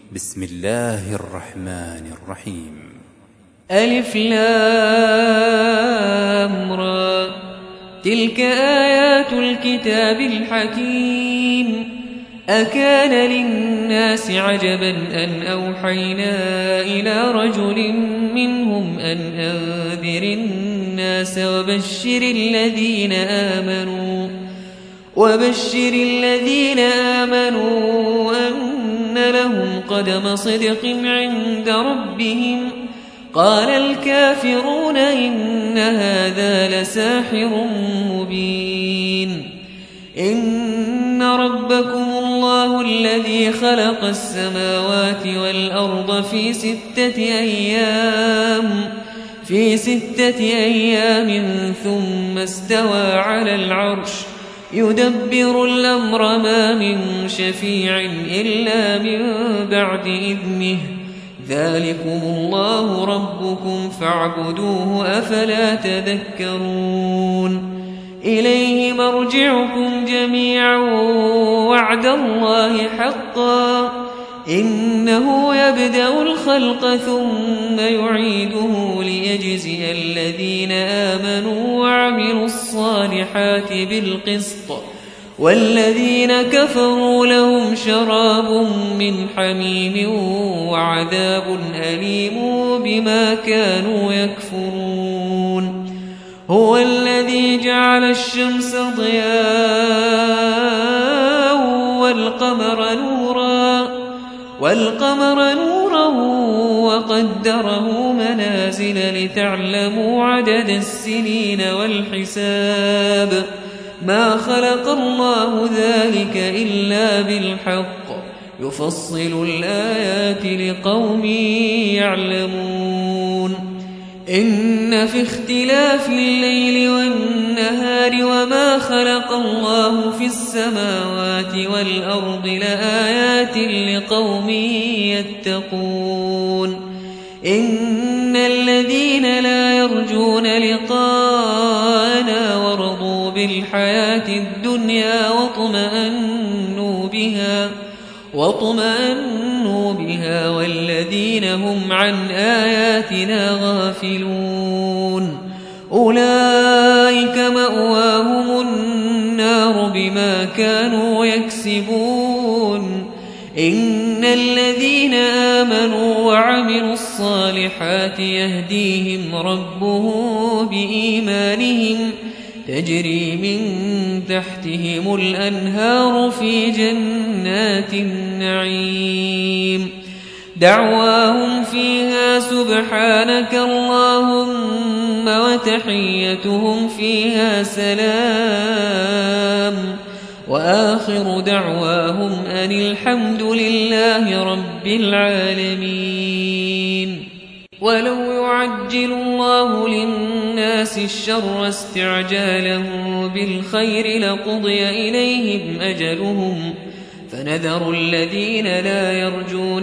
بسم الله الرحمن الرحيم. ألف لام را، تلك آيات الكتاب الحكيم. أكان للناس عجبا أن أوحينا إلى رجل منهم أن أنذر الناس وبشر الذين آمنوا أن لهم قدم صدق عند ربهم. قال الكافرون إن هذا لساحر مبين. إن ربكم الله الذي خلق السماوات والأرض في 6 أيام ثم استوى على العرش يدبر الأمر ما من شفيع إلا من بعد إذنه. ذلكم الله ربكم فاعبدوه أفلا تذكرون. إليه مرجعكم جميعا وعد الله حقا إنه يبدأ الخلق ثم يعيده ليجزي الذين آمنوا وعملوا الصالحات بالقسط والذين كفروا لهم شراب من حميم وعذاب أليم بما كانوا يكفرون. هو الذي جعل الشمس ضياء والقمر نورا وقدره منازل لتعلموا عدد السنين والحساب. ما خلق الله ذلك إلا بالحق يفصل الآيات لقوم يعلمون. إن في اختلاف الليل والنهار وما خلق الله في السماوات والأرض لآيات لقوم يتقون. إن الذين لا يرجون لقاءنا ورضوا بالحياة الدنيا واطمأنوا بها والذين هم عن آياتنا غافلون أولئك مأواهم النار بما كانوا يكسبون. إن الذين آمنوا وعملوا الصالحات يهديهم ربهم بإيمانهم تجري من تحتهم الأنهار في جنات النعيم. دعواهم فيها سبحانك اللهم وتحيتهم فيها سلام وآخر دعواهم أن الحمد لله رب العالمين. ولو يعجل الله للناس الشر استعجالهم بالخير لقضي إليهم أجلهم فنذر الذين لا يرجون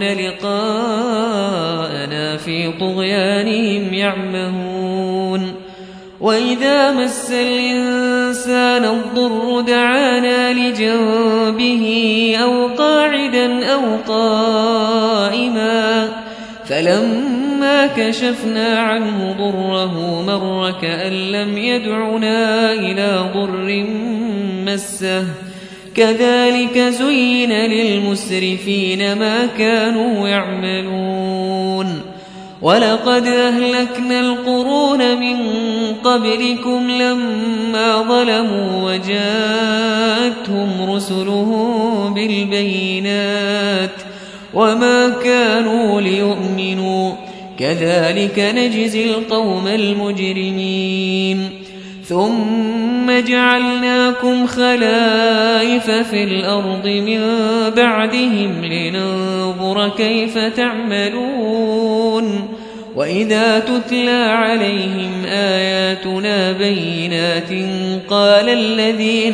لقاءنا في طغيانهم يعمهون. وإذا مس الإنسان الضر دعانا لجنبه أو قاعدا أو قائما فلما كشفنا عنه ضره مر كأن لم يدعنا إلى ضر مسه. كذلك زين للمسرفين ما كانوا يعملون. ولقد أهلكنا القرون من قبلكم لما ظلموا وجاءتهم رسلهم بالبينات وما كانوا ليؤمنوا كذلك نجزي القوم المجرمين. ثم جعلناكم خلائف في الأرض من بعدهم لننظر كيف تعملون. وإذا تتلى عليهم آياتنا بينات قال الذين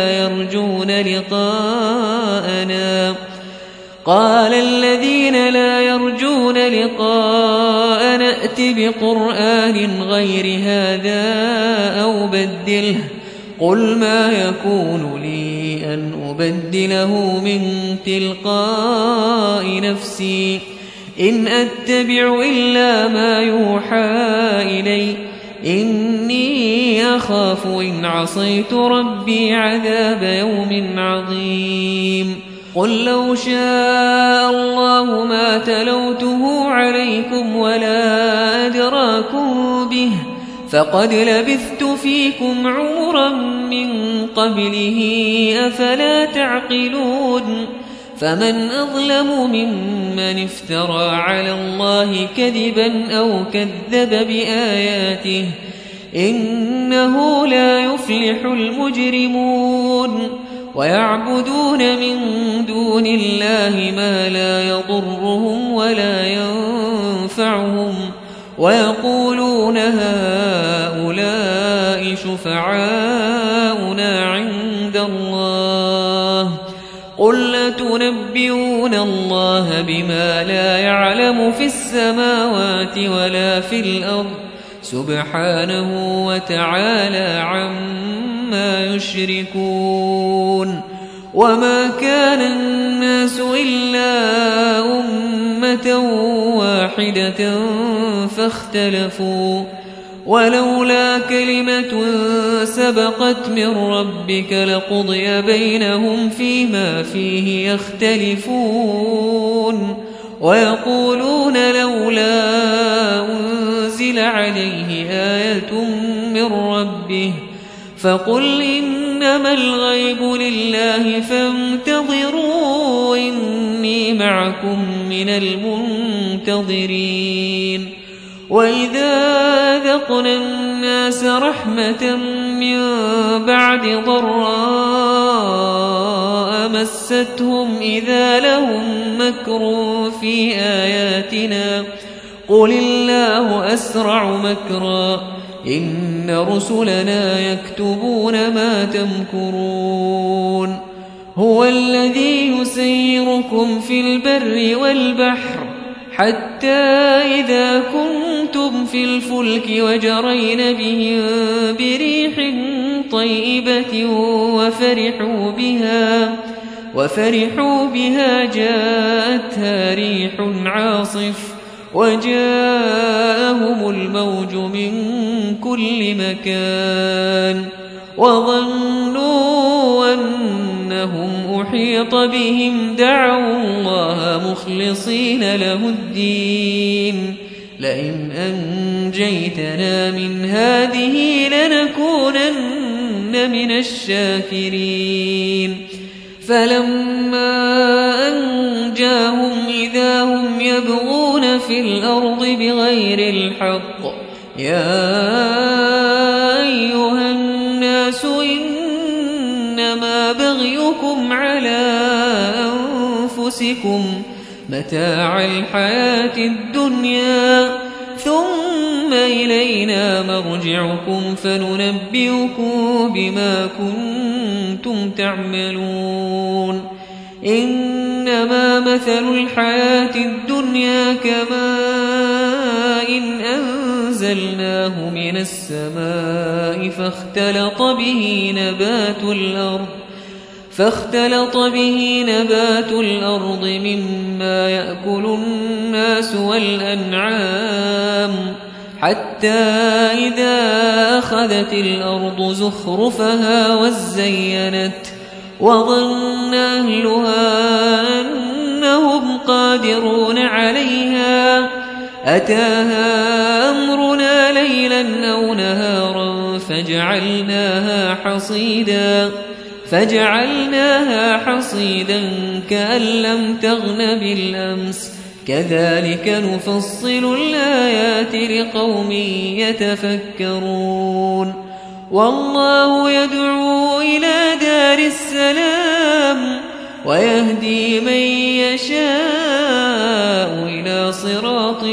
لا يرجون لقاءنا ائت بقرآن غير هذا أو بدله قل ما يكون لي أن أبدله من تلقاء نفسي إن أتبع إلا ما يوحى إلي إني أخاف إن عصيت ربي عذاب يوم عظيم قل لو شاء الله ما تلوته عليكم ولا أدراكم به فقد لبثت فيكم عمرا من قبله أفلا تعقلون فمن أظلم ممن افترى على الله كذبا أو كذب بآياته إنه لا يفلح المجرمون ويعبدون من دون الله ما لا يضرهم ولا ينفعهم ويقولون هؤلاء شفعاؤنا عند الله قل أتنبئون الله بما لا يعلم في السماوات ولا في الأرض سبحانه وتعالى عما يشركون وما كان الناس إلا أمة واحدة فاختلفوا ولولا كلمة سبقت من ربك لقضي بينهم فيما فيه يختلفون ويقولون لولا أنزل عليه آية من ربه فقل إنما الغيب لله فانتظروا إني معكم من المنتظرين وإذا أذقنا الناس رحمة من بعد ضراء مستهم إذا لهم مكر في آياتنا قل الله أسرع مكرا إن رسلنا يكتبون ما تمكرون هو الذي يسيركم في البر والبحر حتى إذا كنتم في الفلك وجرين بهم بريح طيبة وفرحوا بها جاءتها ريح عاصف وجاءهم الموج من كل مكان وظنوا أنهم أحيط بهم دعوا الله مخلصين له الدين لئن أنجيتنا من هذه لنكونن من الشاكرين فلما أنجاهم إذا هم يبغون في الأرض بغير الحق يا أيها الناس إنما بغيكم على أنفسكم متاع الحياة الدنيا ثم إلينا مرجعكم فننبئكم بما كنتم تعملون إنما مثل الحياة الدنيا كماء أنزلناه من السماء فاختلط به نبات الأرض مما يأكل الناس والأنعام حتى إذا أخذت الأرض زخرفها وزينت وظن أهلها أنهم قادرون عليها أتاها أمرنا ليلا أو نهارا فجعلناها حصيدا كأن لم تغن بالأمس كذلك نفصل الآيات لقوم يتفكرون والله يدعو إلى دار السلام ويهدي من يشاء إلى صراط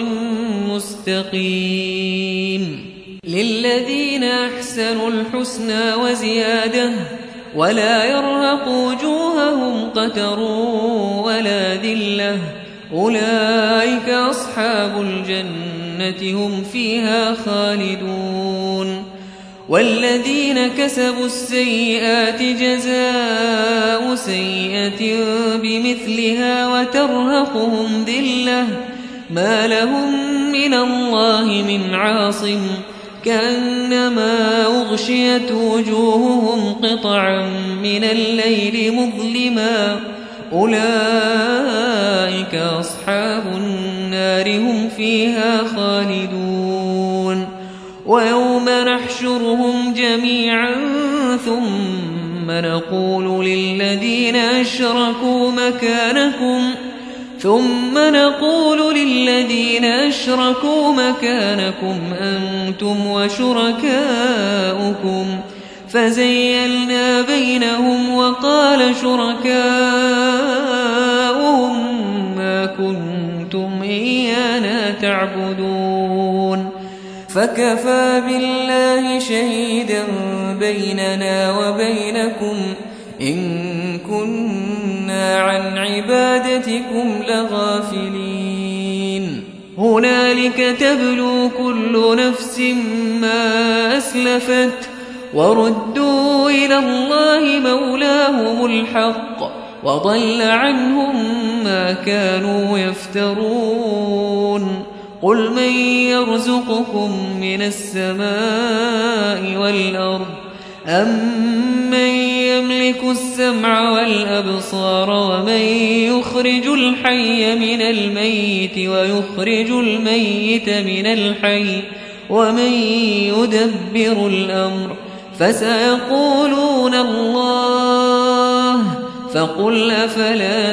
مستقيم للذين أحسنوا الحسنى وزيادة ولا يرهق وجوههم قتر ولا ذلة أولئك أصحاب الجنة هم فيها خالدون والذين كسبوا السيئات جزاء سيئة بمثلها وترهقهم ذلة ما لهم من الله من عاصم كأنما أغشيت وجوههم قطعا من الليل مظلما أولئك أصحاب النار هم فيها خالدون ويوم نحشرهم جميعا ثم نقول للذين أشركوا مكانكم أنتم وشركاؤكم فزيلنا بينهم وقال شركاؤهم ما كنتم إيانا تعبدون فكفى بالله شهيدا بيننا وبينكم إن كنا عن عبادتكم لغافلين هنالك تبلو كل نفس ما أسلفت وردوا إلى الله مولاهم الحق وضل عنهم ما كانوا يفترون قل من يرزقكم من السماء والأرض أمن يملك السمع والأبصار ومن يخرج الحي من الميت ويخرج الميت من الحي ومن يدبر الأمر فسيقولون الله فقل أفلا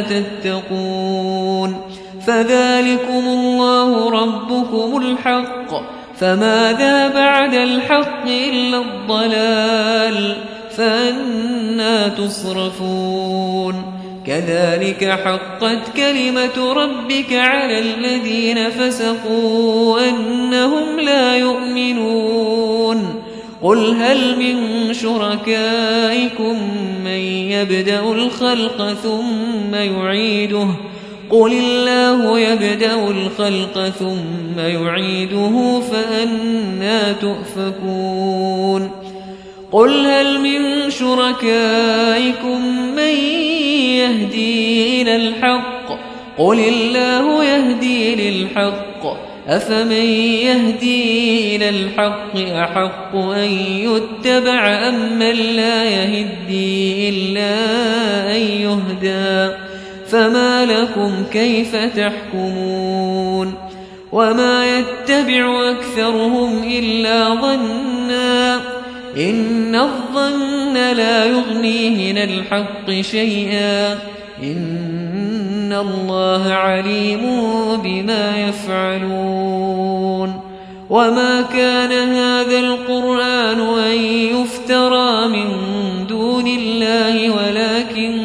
تتقون فذلكم الله ربكم الحق فماذا بعد الحق إلا الضلال فأنى تصرفون كذلك حقت كلمة ربك على الذين فسقوا أنهم لا يؤمنون قل هل من شركائكم من يبدأ الخلق ثم يعيده قل الله يبدأ الخلق ثم يعيده فأنى تؤفكون قل هل من شركائكم من يهدي إلى الحق قل الله يهدي للحق أفمن يهدي إلى الحق أحق أن يتبع أم من لا يهدي إلا أن يهدى فما لكم كيف تحكمون وما يتبع أكثرهم إلا ظنا إن الظن لا يغني من الحق شيئا إن الله عليم بما يفعلون وما كان هذا القرآن أن يفترى من دون الله ولكن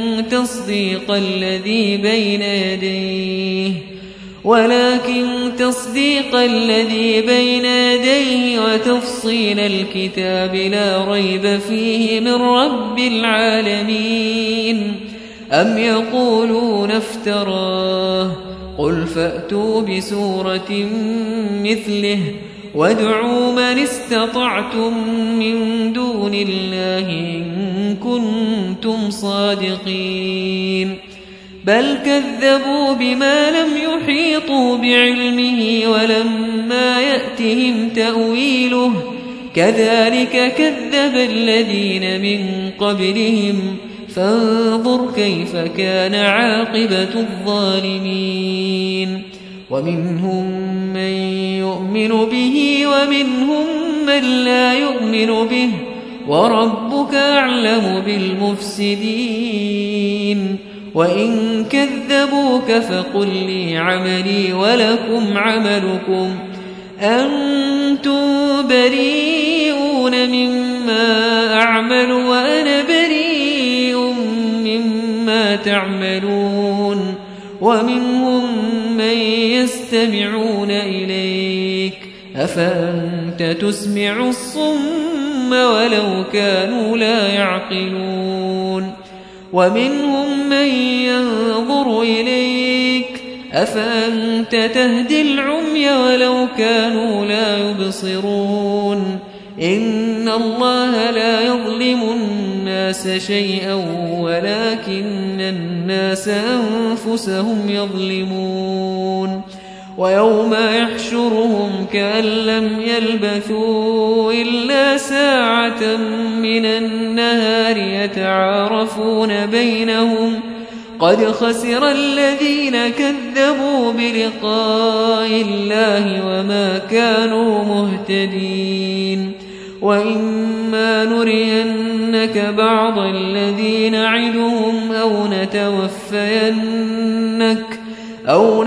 تصديق الذي بين يديه وتفصيل الكتاب لا ريب فيه من رب العالمين أم يقولون افتراه قل فأتوا بسورة مثله وادعوا من استطعتم من دون الله إن كنتم صادقين بل كذبوا بما لم يحيطوا بعلمه ولما يأتهم تأويله كذلك كذب الذين من قبلهم فانظر كيف كان عاقبة الظالمين ومنهم من يؤمن به ومنهم من لا يؤمن به وربك أعلم بالمفسدين وإن كذبوك فقل لي عملي ولكم عملكم أنتم بريئون مما أعمل وأنا بريء مما تعملون ومنهم من يستمعون إليك أفأنت تسمع الصم ولو كانوا لا يعقلون ومنهم من ينظر إليك أفأنت تهدي العمي ولو كانوا لا يبصرون إن الله لا يظلم الناس شيئا ولكن الناس أنفسهم يظلمون ويوم يحشرهم كأن لم يلبثوا إلا ساعة من النهار يتعارفون بينهم قد خسر الذين كذبوا بلقاء الله وما كانوا مهتدين وإما نرينك بعض الذي نعدهم أو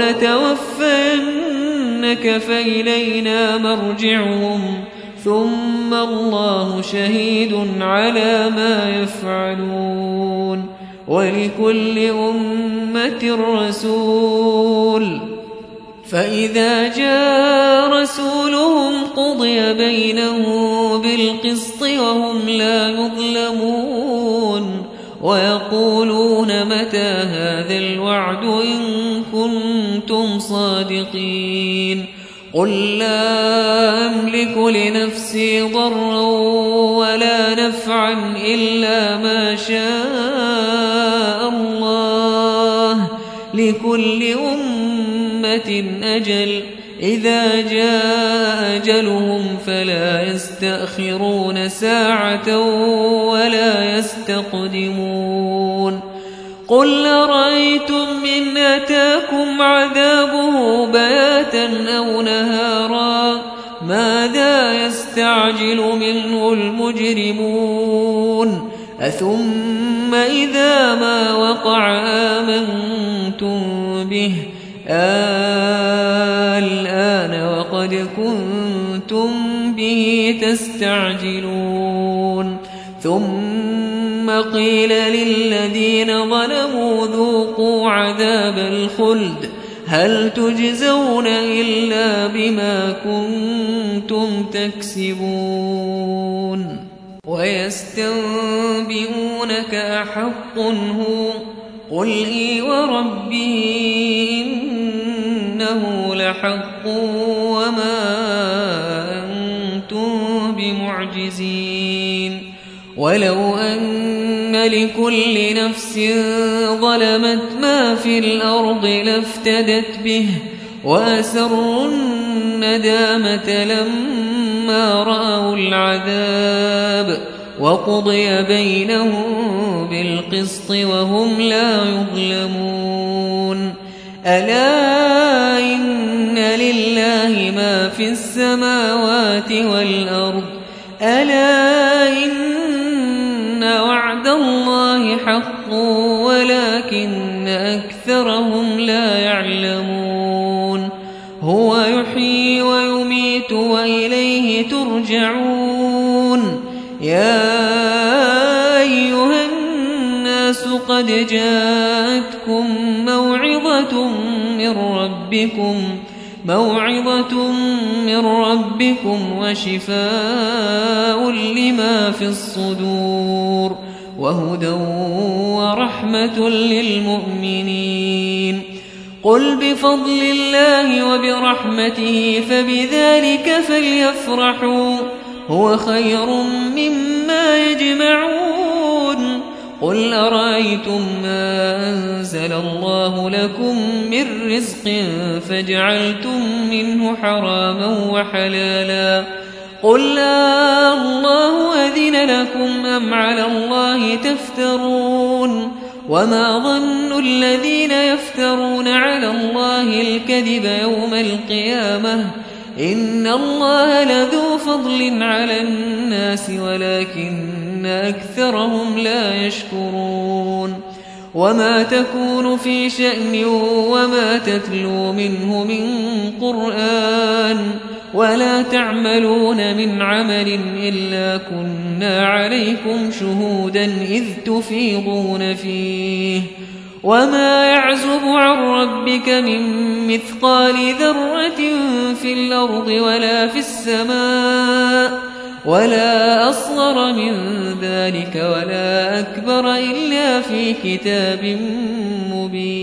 نتوفينك فإلينا مرجعهم ثم الله شهيد على ما يفعلون ولكل أمة رسول فإذا جاء رسولهم قضي بينهم بالقسط وهم لا يظلمون ويقولون متى هذا الوعد إن كنتم صادقين قل لا أملك لنفسي ضرا ولا نفعا إلا ما شاء الله لكل أمة أجل إذا جاء أجلهم فلا يستأخرون ساعة ولا يستقدمون قل أرأيتم إن أتاكم عذابه بياتا أو نهارا ماذا يستعجل منه المجرمون أثم إذا ما وقع آمنتم به الآن وقد كنتم به تستعجلون ثم قيل للذين ظلموا ذوقوا عذاب الخلد هل تجزون إلا بما كنتم تكسبون ويستنبئونك أحق هو قل إي وربي إنه لحق وما أنتم بمعجزين ولو أن لكل نفس ظلمت ما في الأرض لافتدت به وأسروا الندامة لما رأوا العذاب وقضي بينهم بالقسط وهم لا يظلمون ألا إن لله ما في السماوات والأرض ألا إن وعد الله حق ولكن أكثرهم لا يعلمون هو يحيي ويميت وإليه ترجعون يا أيها الناس قد جاءتكم موعظة من ربكم وشفاء لما في الصدور وهدى ورحمة للمؤمنين قل بفضل الله وبرحمته فبذلك فليفرحوا هو خير مما يجمعون قل أرأيتم ما أنزل الله لكم من رزق فجعلتم منه حراما وحلالا قل لا الله أذن لكم أم على الله تفترون وما ظن الذين يفترون على الله الكذب يوم القيامة إن الله لذو فضل على الناس ولكن أكثرهم لا يشكرون وما تكون في شأن وما تتلو منه من قرآن ولا تعملون من عمل إلا كنا عليكم شهودا إذ تفيضون فيه وما يعزب عن ربك من مثقال ذرة في الأرض ولا في السماء ولا أصغر من ذلك ولا أكبر إلا في كتاب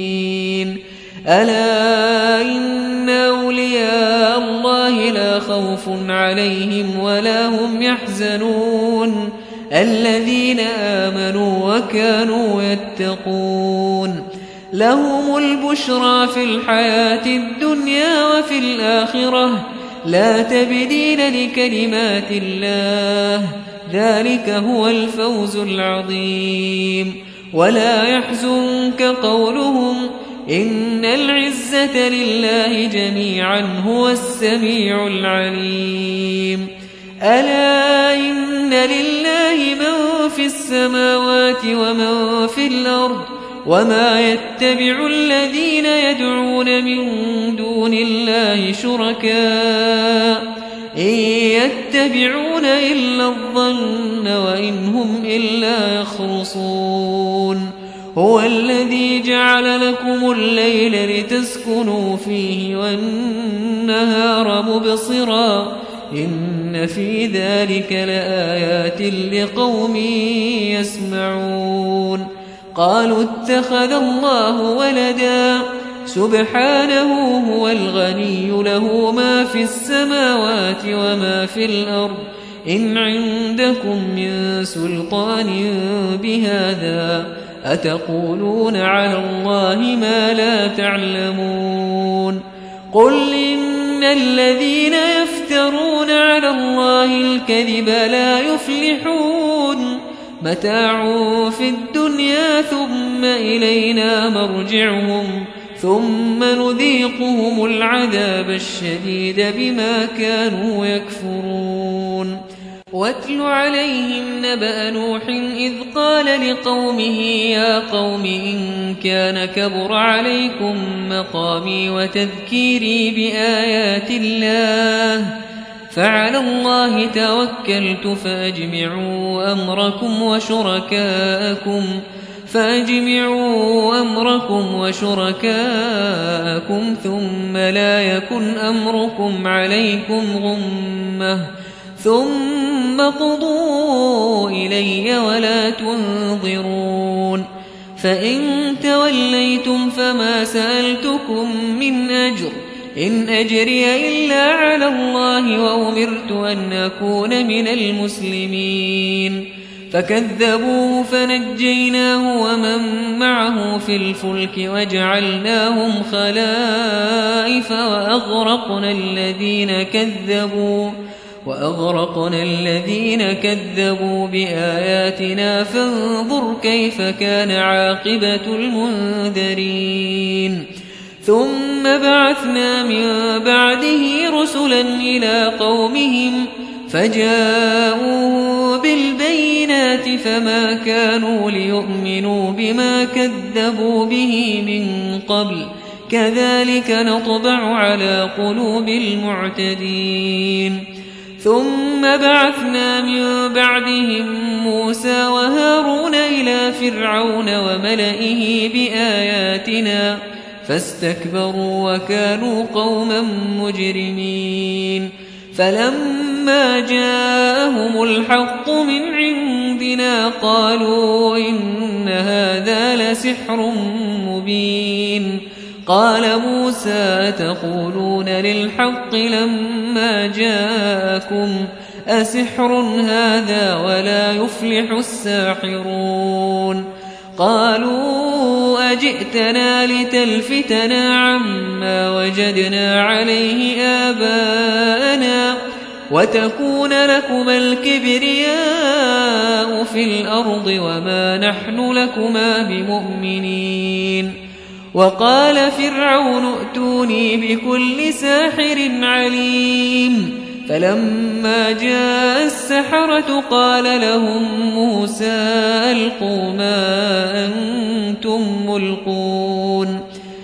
مبين ألا إن أولياء الله لا خوف خوف عليهم ولا هم يحزنون الذين آمنوا وكانوا يتقون لهم البشرى في الحياة الدنيا وفي الآخرة لا تبديل لكلمات الله ذلك هو الفوز العظيم ولا يحزنك قولهم إن العزة لله جميعا هو السميع العليم ألا إن لله من في السماوات ومن في الأرض وما يتبع الذين يدعون من دون الله شركاء إن يتبعون إلا الظن وإن هم إلا يخرصون هو الذي جعل لكم الليل لتسكنوا فيه والنهار مبصرا إن في ذلك لآيات لقوم يسمعون قالوا اتخذ الله ولدا سبحانه هو الغني له ما في السماوات وما في الأرض إن عندكم من سلطان بهذا أتقولون على الله ما لا تعلمون قل إن الذين يفترون على الله الكذب لا يفلحون متاع في الدنيا ثم إلينا مرجعهم ثم نذيقهم العذاب الشديد بما كانوا يكفرون واتل عليهم نبأ نوح إذ قال لقومه يا قوم إن كان كبر عليكم مقامي وتذكيري بآيات الله فعلى الله توكلت فأجمعوا أمركم وشركاءكم ثم لا يكن أمركم عليكم غمة ثم قضوا إلي ولا تنظرون فإن توليتم فما سألتكم من أجر إن أجري إلا على الله وأمرت أن أكون من المسلمين فكذبوه فنجيناه ومن معه في الفلك وجعلناهم خلائف وأغرقنا الذين كذبوا بآياتنا فانظر كيف كان عاقبة المنذرين ثم بعثنا من بعده رسلا إلى قومهم فجاءوا بالبينات فما كانوا ليؤمنوا بما كذبوا به من قبل كذلك نطبع على قلوب المعتدين ثم بعثنا من بعدهم موسى وهارون إلى فرعون وملئه بآياتنا فاستكبروا وكانوا قوما مجرمين فلما جاءهم الحق من عندنا قالوا إن هذا لسحر مبين قال موسى تقولون للحق لما جاءكم أسحر هذا ولا يفلح الساحرون قالوا أجئتنا لتلفتنا عما وجدنا عليه آباءنا وتكون لكما الكبرياء في الأرض وما نحن لكما بمؤمنين وقال فرعون ائتوني بكل ساحر عليم فلما جاء السحرة قال لهم موسى ألقوا ما أنتم ملقون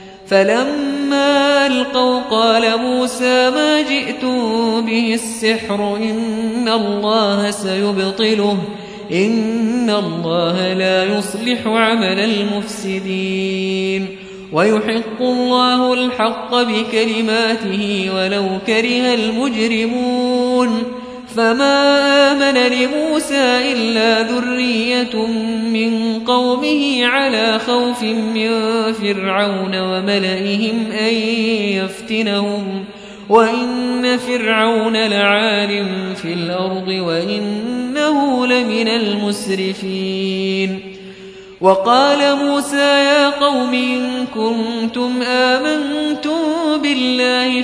فلما ألقوا قال موسى ما جئتم به السحر إن الله سيبطله إن الله لا يصلح عمل المفسدين ويحق الله الحق بكلماته ولو كره المجرمون فما آمن لموسى إلا ذرية من قومه على خوف من فرعون وملئهم أن يفتنهم وإن فرعون لعال في الأرض وإنه لمن المسرفين وقال موسى يا قوم إن كنتم آمنتم بالله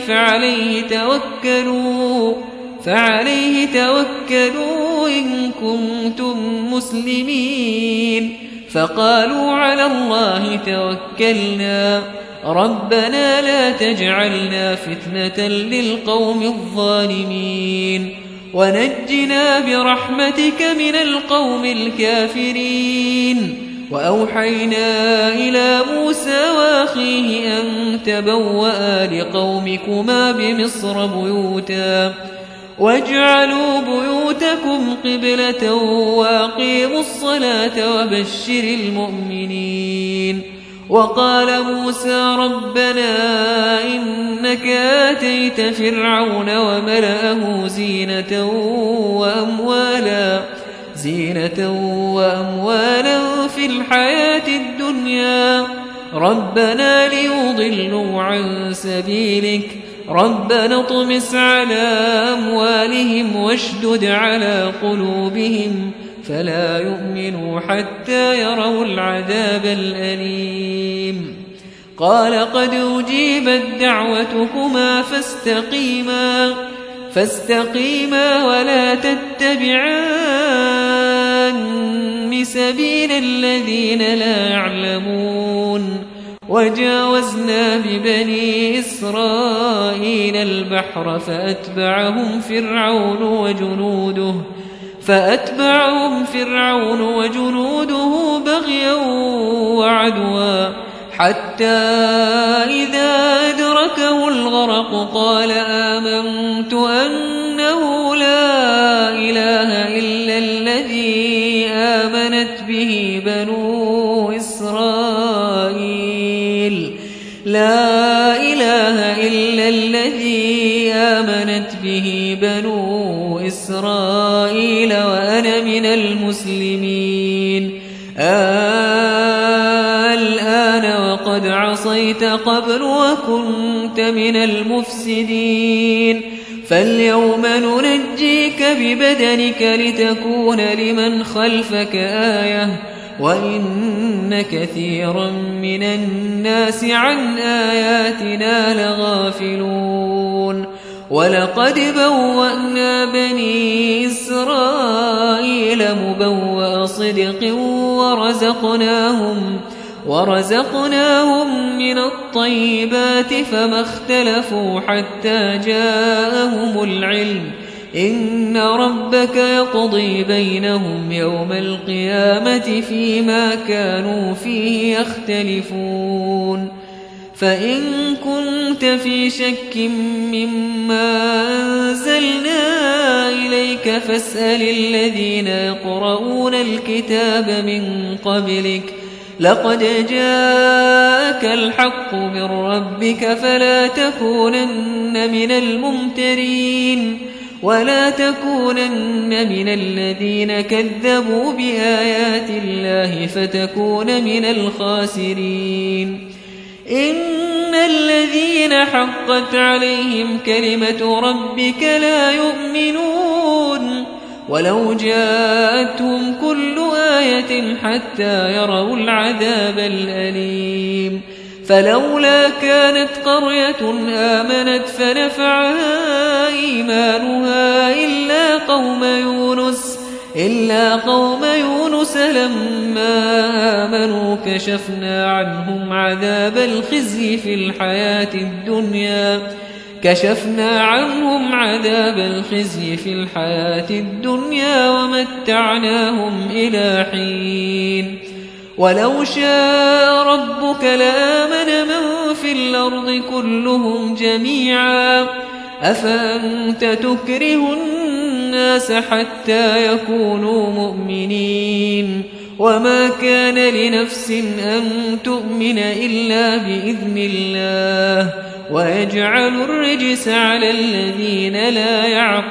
فعليه توكلوا إن كنتم مسلمين فقالوا على الله توكلنا ربنا لا تجعلنا فتنة للقوم الظالمين ونجنا برحمتك من القوم الكافرين وأوحينا إلى موسى وأخيه أن تبوأ لقومكما بمصر بيوتا واجعلوا بيوتكم قبلة وأقيموا الصلاة وبشر المؤمنين وقال موسى ربنا إنك آتيت فرعون وملأه زينة وأموالا في الحياة الدنيا ربنا ليضلوا عن سبيلك ربنا اطمس على أموالهم واشدد على قلوبهم فلا يؤمنوا حتى يروا العذاب الأليم قال قد أجيبت دعوتكما فاستقيما ولا تتبعان سبيل الذين لا يعلمون وجاوزنا ببني إسرائيل البحر فأتبعهم فرعون وجنوده بغيا وعدوا حتى إذا أدركه الغرق قال آمنت أنه لا إله إلا الذي آمنت به بنو إسرائيل وأنا من المسلمين الآن وقد عصيت قبل وكنت من المفسدين فاليوم ننجيك ببدنك لتكون لمن خلفك آية وإن كثيرا من الناس عن آياتنا لغافلون ولقد بوأنا بني إسرائيل مبوأ صدق ورزقناهم من الطيبات فما اختلفوا حتى جاءهم العلم إن ربك يقضي بينهم يوم القيامة فيما كانوا فيه يختلفون فإن كنت في شك مما أنزلنا إليك فاسأل الذين يقرؤون الكتاب من قبلك لقد جاءك الحق من ربك فلا تكونن من الممترين ولا تكونن من الذين كذبوا بآيات الله فتكون من الخاسرين إن الذين حقت عليهم كلمة ربك لا يؤمنون ولو جاءتهم كل آية حتى يروا العذاب الأليم فلولا كانت قرية آمنت فنفعها إيمانها إلا قوم يونس لما آمنوا كشفنا عنهم عذاب الخزي في الحياة الدنيا ومتعناهم إلى حين ولو شاء ربك لآمن من في الأرض كلهم جميعا أفأنت تكره الناس حتى يكونوا مؤمنين وما كان لنفس أن تؤمن إلا بإذن الله ويجعل الرجس على الذين لا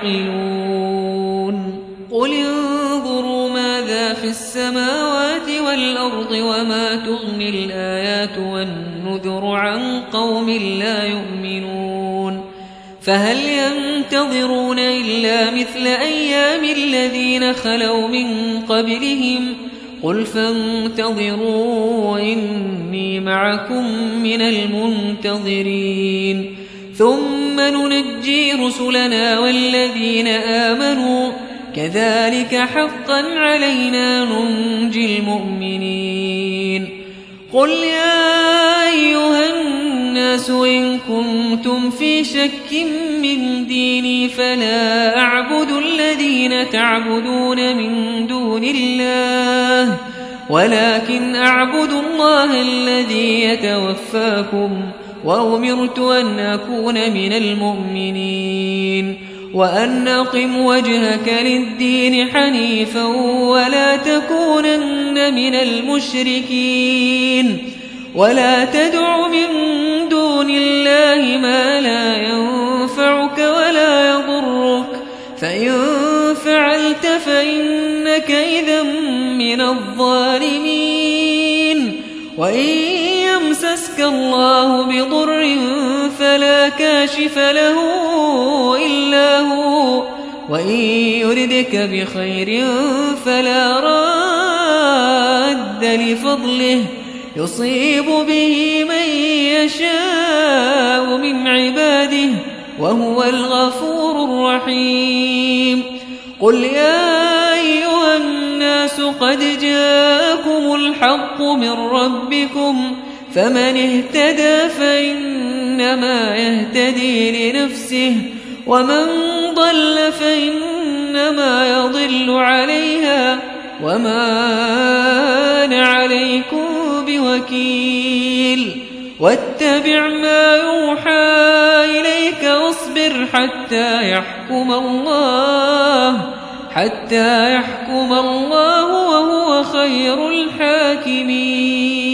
يعقلون قل انظروا ماذا في السماوات والأرض وما تغني الآيات والنذر عن قوم لا يؤمنون فهل ينتظرون إلا مثل أيام الذين خلوا من قبلهم قل فانتظروا إني معكم من المنتظرين ثم ننجي رسلنا والذين آمنوا كذلك حقا علينا ننجي المؤمنين قل يا أيها الناس إن كنتم في شك من ديني فلا أعبد الذين تعبدون من دون الله ولكن أعبد الله الذي يتوفاكم وأمرت أن أكون من المؤمنين وأن أقم وجهك للدين حنيفا ولا تكونن من المشركين ولا تدع من دون الله ما لا ينفعك ولا يضرك فإن فعلت فإنك إذا من الظالمين وإن يمسسك الله بضر فلا كاشف له إلا هو وإن يردك بخير فلا راد لفضله يصيب به من يشاء من عباده وهو الغفور الرحيم قل يا أيها الناس قد جاءكم الحق من ربكم فمن اهتدى فإنما يهتدي لنفسه ومن ضل فإنما يضل عليها وما أنا عليكم بوكيل واتبع ما يوحى إليك واصبر حتى يحكم الله وهو خير الحاكمين